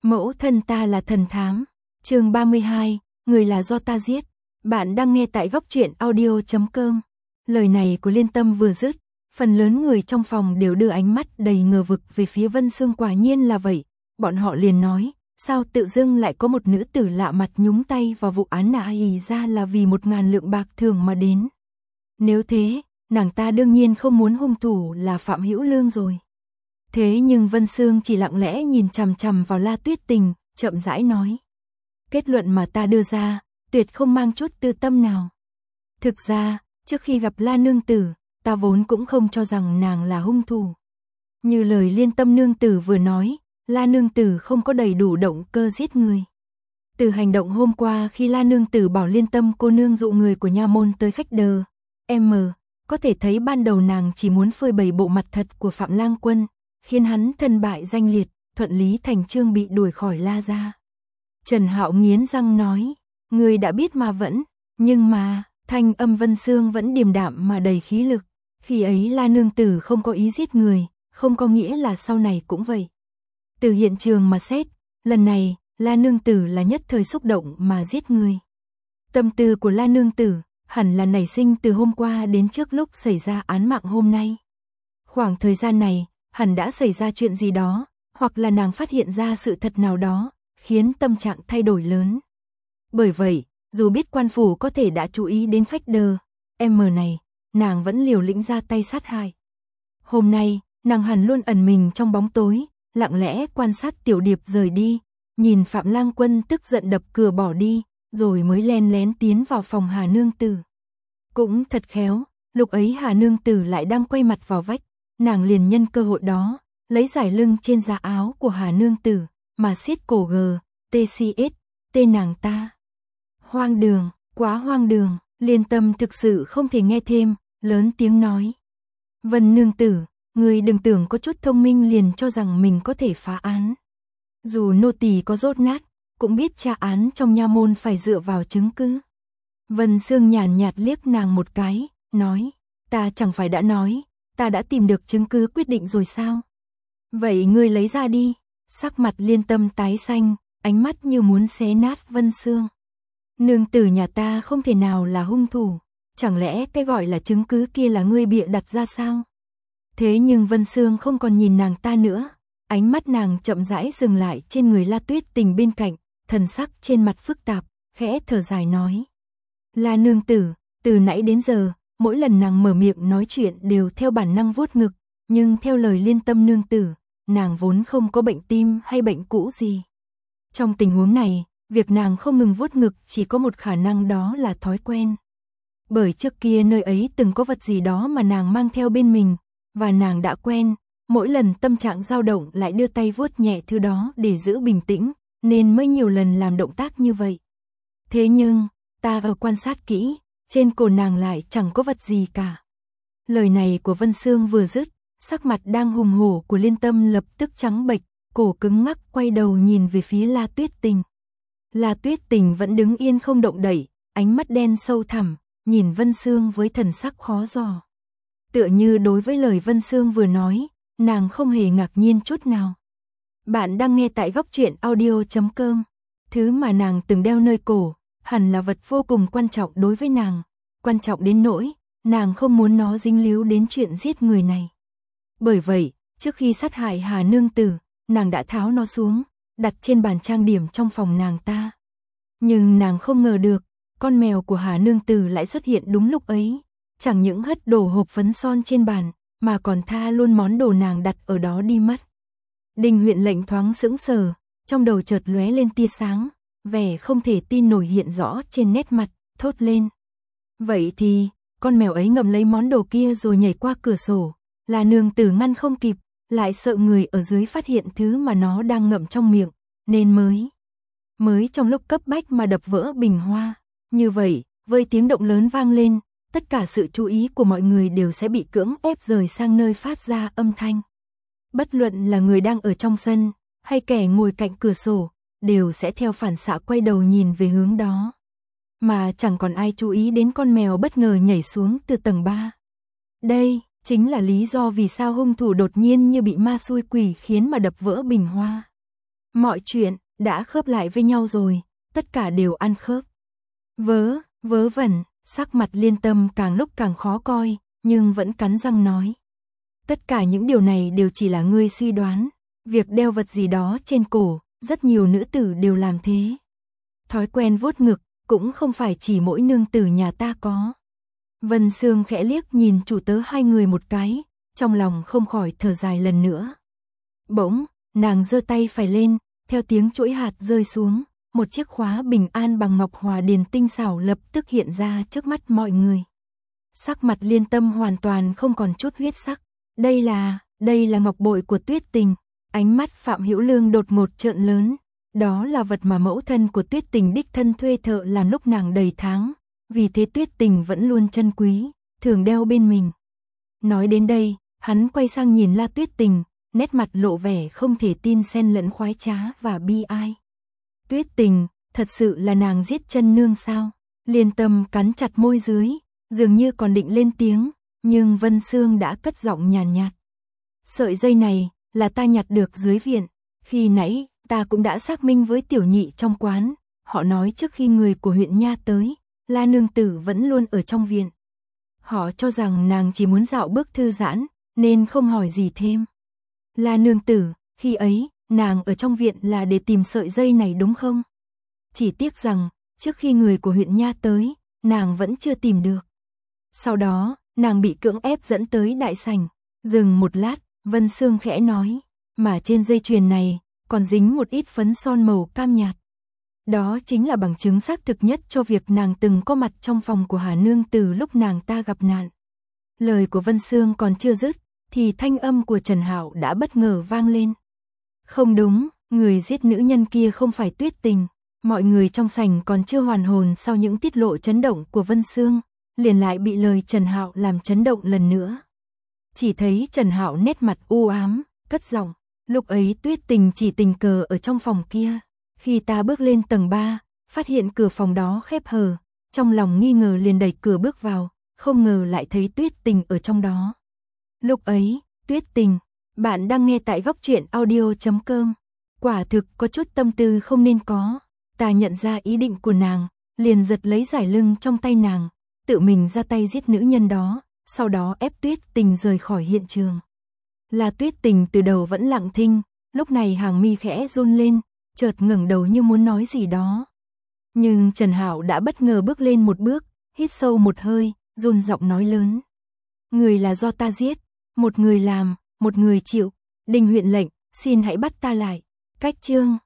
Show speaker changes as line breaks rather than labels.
Mẫu thân ta là thần thám. Chương 32, người là do ta giết. Bạn đang nghe tại góc truyện audio.com. Lời này của Liên Tâm vừa dứt, phần lớn người trong phòng đều đưa ánh mắt đầy ngờ vực về phía Vân Sương. Quả nhiên là vậy. Bọn họ liền nói, sao tự dưng lại có một nữ tử lạ mặt nhúng tay vào vụ án này, ra là vì 1.000 lượng bạc thưởng mà đến. Nếu thế, nàng ta đương nhiên không muốn hung thủ là Phạm Hữu Lương rồi. Thế nhưng Vân Sương chỉ lặng lẽ nhìn chằm chằm vào La Tuyết Tình, chậm rãi nói. Kết luận mà ta đưa ra, tuyệt không mang chút tư tâm nào. Thực ra, trước khi gặp La Nương Tử, ta vốn cũng không cho rằng nàng là hung thủ. Như lời Liên Tâm Nương Tử vừa nói, La Nương Tử không có đầy đủ động cơ giết người. Từ hành động hôm qua khi La Nương Tử bảo Liên Tâm cô nương dụ người của nha môn tới khách đờ, có thể thấy ban đầu nàng chỉ muốn phơi bày bộ mặt thật của Phạm Lang Quân, khiến hắn thân bại danh liệt, thuận lý thành chương bị đuổi khỏi La gia. Trần Hạo nghiến răng nói, người đã biết mà vẫn, nhưng mà, thanh âm Vân Sương vẫn điềm đạm mà đầy khí lực. Khi ấy La Nương Tử không có ý giết người, không có nghĩa là sau này cũng vậy. Từ hiện trường mà xét, lần này, La Nương Tử là nhất thời xúc động mà giết người. Tâm tư của La Nương Tử hẳn là nảy sinh từ hôm qua đến trước lúc xảy ra án mạng hôm nay. Khoảng thời gian này, hẳn đã xảy ra chuyện gì đó, hoặc là nàng phát hiện ra sự thật nào đó, khiến tâm trạng thay đổi lớn. Bởi vậy, dù biết quan phủ có thể đã chú ý đến khách đờ, này, nàng vẫn liều lĩnh ra tay sát hại. Hôm nay, nàng hẳn luôn ẩn mình trong bóng tối, lặng lẽ quan sát Tiểu Điệp rời đi, nhìn Phạm Lang Quân tức giận đập cửa bỏ đi, rồi mới len lén tiến vào phòng Hà Nương Tử. Cũng thật khéo, lúc ấy Hà Nương Tử lại đang quay mặt vào vách, nàng liền nhân cơ hội đó, lấy giải lưng trên giá áo của Hà Nương Tử, mà siết cổ TCS, tên nàng ta. Hoang đường, quá hoang đường, Liên Tâm thực sự không thể nghe thêm, lớn tiếng nói. Vân Nương Tử, người đừng tưởng có chút thông minh liền cho rằng mình có thể phá án. Dù nô tỳ có dốt nát, cũng biết tra án trong nha môn phải dựa vào chứng cứ. Vân Sương nhàn nhạt liếc nàng một cái, nói, ta chẳng phải đã nói, ta đã tìm được chứng cứ quyết định rồi sao? Vậy ngươi lấy ra đi. Sắc mặt Liên Tâm tái xanh, ánh mắt như muốn xé nát Vân Sương. Nương tử nhà ta không thể nào là hung thủ, chẳng lẽ cái gọi là chứng cứ kia là ngươi bịa đặt ra sao? Thế nhưng Vân Sương không còn nhìn nàng ta nữa, ánh mắt nàng chậm rãi dừng lại trên người La Tuyết Tình bên cạnh, thần sắc trên mặt phức tạp, khẽ thở dài nói. La Nương Tử, từ nãy đến giờ, mỗi lần nàng mở miệng nói chuyện đều theo bản năng vuốt ngực, nhưng theo lời Liên Tâm Nương Tử, nàng vốn không có bệnh tim hay bệnh cũ gì. Trong tình huống này, việc nàng không ngừng vuốt ngực chỉ có một khả năng, đó là thói quen. Bởi trước kia nơi ấy từng có vật gì đó mà nàng mang theo bên mình, và nàng đã quen, mỗi lần tâm trạng dao động lại đưa tay vuốt nhẹ thứ đó để giữ bình tĩnh, nên mới nhiều lần làm động tác như vậy. Thế nhưng, ta quan sát kỹ, trên cổ nàng lại chẳng có vật gì cả. Lời này của Vân Sương vừa dứt, sắc mặt đang hùng hổ của Liên Tâm lập tức trắng bệch, cổ cứng ngắc quay đầu nhìn về phía La Tuyết Tình. La Tuyết Tình vẫn đứng yên không động đậy, ánh mắt đen sâu thẳm, nhìn Vân Sương với thần sắc khó dò. Tựa như đối với lời Vân Sương vừa nói, nàng không hề ngạc nhiên chút nào. Bạn đang nghe tại góc truyện audio.com. Thứ mà nàng từng đeo nơi cổ, hẳn là vật vô cùng quan trọng đối với nàng, quan trọng đến nỗi, nàng không muốn nó dính líu đến chuyện giết người này. Bởi vậy, trước khi sát hại Hà Nương Tử, nàng đã tháo nó xuống, đặt trên bàn trang điểm trong phòng nàng ta. Nhưng nàng không ngờ được, con mèo của Hà Nương Tử lại xuất hiện đúng lúc ấy, chẳng những hất đổ hộp phấn son trên bàn, mà còn tha luôn món đồ nàng đặt ở đó đi mất. Đinh Huyện Lệnh thoáng sững sờ, trong đầu chợt lóe lên tia sáng, vẻ không thể tin nổi hiện rõ trên nét mặt, thốt lên. Vậy thì, con mèo ấy ngậm lấy món đồ kia rồi nhảy qua cửa sổ, là Nương Tử ngăn không kịp, lại sợ người ở dưới phát hiện thứ mà nó đang ngậm trong miệng, nên mới trong lúc cấp bách mà đập vỡ bình hoa. Như vậy, với tiếng động lớn vang lên, tất cả sự chú ý của mọi người đều sẽ bị cưỡng ép rời sang nơi phát ra âm thanh. Bất luận là người đang ở trong sân, hay kẻ ngồi cạnh cửa sổ, đều sẽ theo phản xạ quay đầu nhìn về hướng đó. Mà chẳng còn ai chú ý đến con mèo bất ngờ nhảy xuống từ tầng 3. Đây chính là lý do vì sao hung thủ đột nhiên như bị ma xui quỷ khiến mà đập vỡ bình hoa. Mọi chuyện đã khớp lại với nhau rồi, tất cả đều ăn khớp. Vớ vẩn, sắc mặt Liên Tâm càng lúc càng khó coi, nhưng vẫn cắn răng nói. Tất cả những điều này đều chỉ là ngươi suy đoán, việc đeo vật gì đó trên cổ, rất nhiều nữ tử đều làm thế. Thói quen vuốt ngực, cũng không phải chỉ mỗi nương tử nhà ta có. Vân Sương khẽ liếc nhìn chủ tớ hai người một cái, trong lòng không khỏi thở dài lần nữa. Bỗng, nàng giơ tay phải lên, theo tiếng chuỗi hạt rơi xuống, một chiếc khóa bình an bằng ngọc hòa điền tinh xảo lập tức hiện ra trước mắt mọi người. Sắc mặt Liên Tâm hoàn toàn không còn chút huyết sắc. Đây là ngọc bội của Tuyết Tình. Ánh mắt Phạm Hữu Lương đột ngột trợn lớn. Đó là vật mà mẫu thân của Tuyết Tình đích thân thuê thợ làm lúc nàng đầy tháng. Vì thế Tuyết Tình vẫn luôn trân quý, thường đeo bên mình. Nói đến đây, hắn quay sang nhìn La Tuyết Tình, nét mặt lộ vẻ không thể tin xen lẫn khoái trá và bi ai. Tuyết Tình, thật sự là nàng giết chân nương sao? Liên Tâm cắn chặt môi dưới, dường như còn định lên tiếng, nhưng Vân Sương đã cất giọng nhàn nhạt. Sợi dây này là ta nhặt được dưới viện, khi nãy ta cũng đã xác minh với tiểu nhị trong quán, họ nói trước khi người của huyện Nha tới, La nương tử vẫn luôn ở trong viện. Họ cho rằng nàng chỉ muốn dạo bước thư giãn, nên không hỏi gì thêm. La nương tử, khi ấy, nàng ở trong viện là để tìm sợi dây này đúng không? Chỉ tiếc rằng, trước khi người của huyện Nha tới, nàng vẫn chưa tìm được. Sau đó, nàng bị cưỡng ép dẫn tới đại sảnh. Dừng một lát, Vân Sương khẽ nói, mà trên dây chuyền này, còn dính một ít phấn son màu cam nhạt. Đó chính là bằng chứng xác thực nhất cho việc nàng từng có mặt trong phòng của Hà Nương từ lúc nàng ta gặp nạn. Lời của Vân Sương còn chưa dứt, thì thanh âm của Trần Hạo đã bất ngờ vang lên. Không đúng, người giết nữ nhân kia không phải Tuyết Tình. Mọi người trong sảnh còn chưa hoàn hồn sau những tiết lộ chấn động của Vân Sương, liền lại bị lời Trần Hạo làm chấn động lần nữa. Chỉ thấy Trần Hạo nét mặt u ám, cất giọng, lúc ấy Tuyết Tình chỉ tình cờ ở trong phòng kia. Khi ta bước lên tầng 3, phát hiện cửa phòng đó khép hờ, trong lòng nghi ngờ liền đẩy cửa bước vào, không ngờ lại thấy Tuyết Tình ở trong đó. Lúc ấy, Tuyết Tình, bạn đang nghe tại góc truyện audio.com. Quả thực có chút tâm tư không nên có. Ta nhận ra ý định của nàng, liền giật lấy giải lưng trong tay nàng, tự mình ra tay giết nữ nhân đó, sau đó ép Tuyết Tình rời khỏi hiện trường. Là Tuyết Tình từ đầu vẫn lặng thinh, lúc này hàng mi khẽ run lên, chợt ngẩng đầu như muốn nói gì đó. Nhưng Trần Hạo đã bất ngờ bước lên một bước, hít sâu một hơi, run giọng nói lớn. Người là do ta giết, một người làm, một người chịu. Đình huyện lệnh, xin hãy bắt ta lại. Cách chương